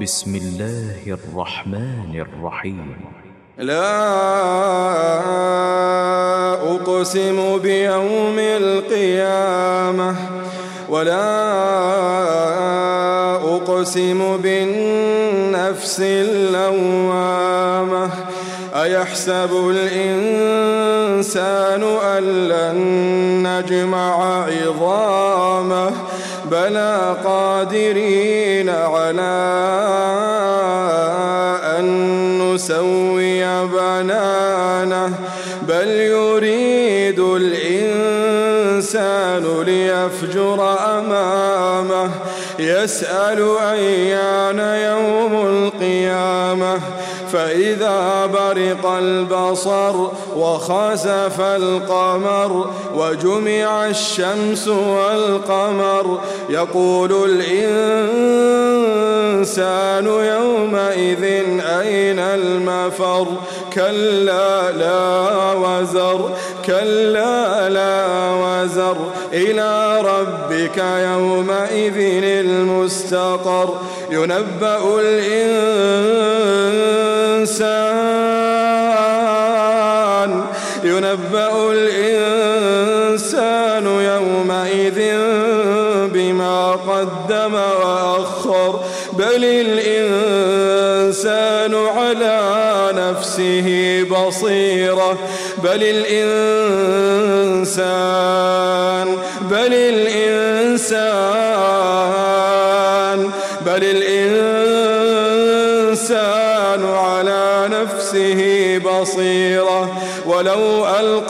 بسم الله الرحمن الرحيم. لا أقسم بيوم القيامة ولا أقسم بالنفس اللوامة أيحسب الإنسان أن لن نجمع عظامه بلى قادرين على أن نسوي بنانه بل يريد الإنسان ليفجر أمامه يسأل أيان يوم القيامة فإذا برق البصر وخسف القمر وجمع الشمس والقمر يقول الإنسان يومئذ أين المفر كلا لا وزر إلى ربك يومئذ المستقر ينبأ الإنسان يومئذ بما قدم وأخر بل الإنسان على نفسه بصيرة بل الإنسان على نفسه بصيرة ولو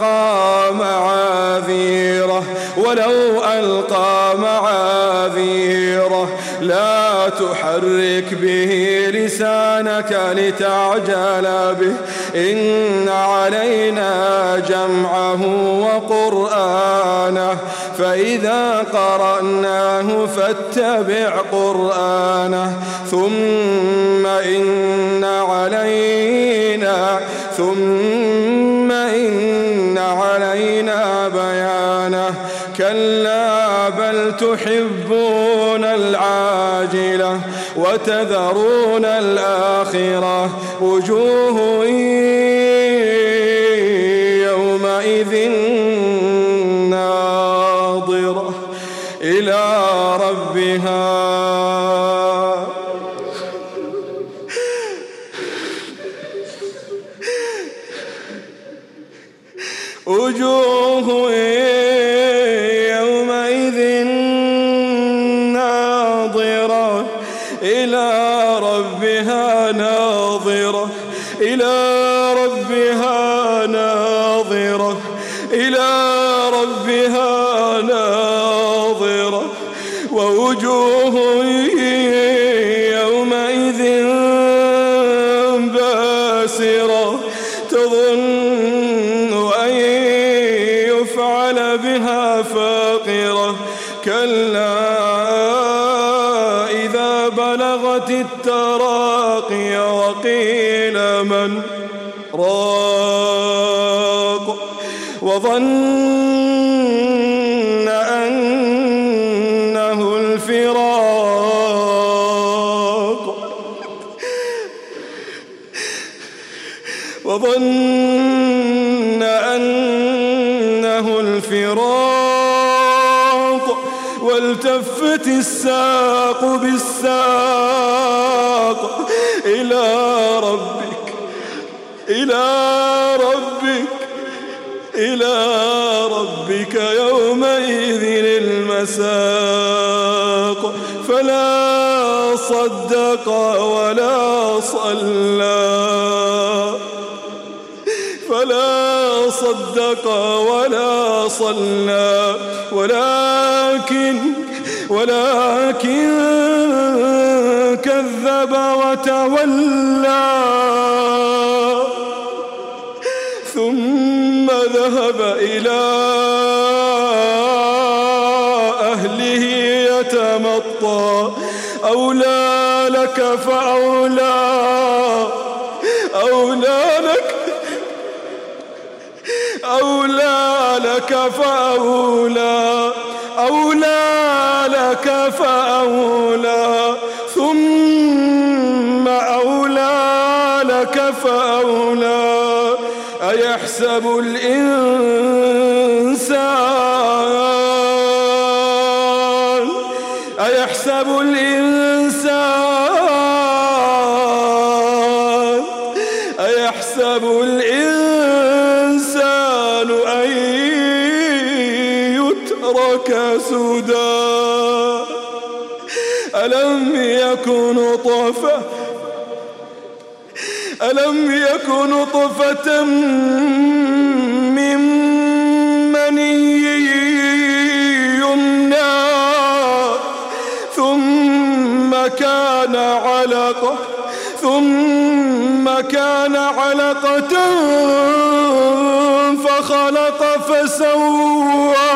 ألقى معاذيره لا تحرك به لسانك لتعجل به إن علينا جمعه وقرآنه فإذا قرأناه فاتبع قرآنه ثم إن علينا بيانه كلا بل تحبون العاجلة وتذرون الآخرة وجوه يومئذ ناظرة إلى ربها ناظرة ووجوه يومئذ باسرة تظن أن يفعل بها فاقرة كلا إذا بلغت التراقي وقيل من راق وظن أنه الفراق والتفت الساق بالساق إلى ربك يومئذ المساق فلا صدق ولا صلى ولكن كذب وتولى ثم ذهب إلى أهله يتمطى أولى لك فأولى ثم لك فأولى أيحسب الإنسان أن يترك سدى ألم يكن نطفة من مني يمنى ثم كان علقة فخلق فسوى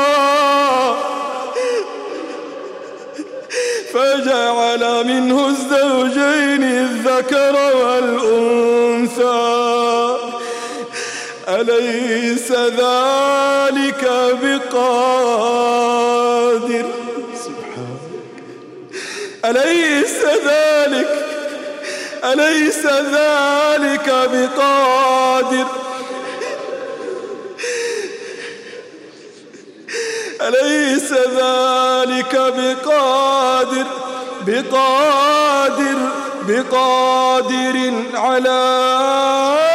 فجعل منه الزوجين الذكر والأنثى أليس ذلك بقادر أليس ذلك بقادر أليس ذلك بقادر على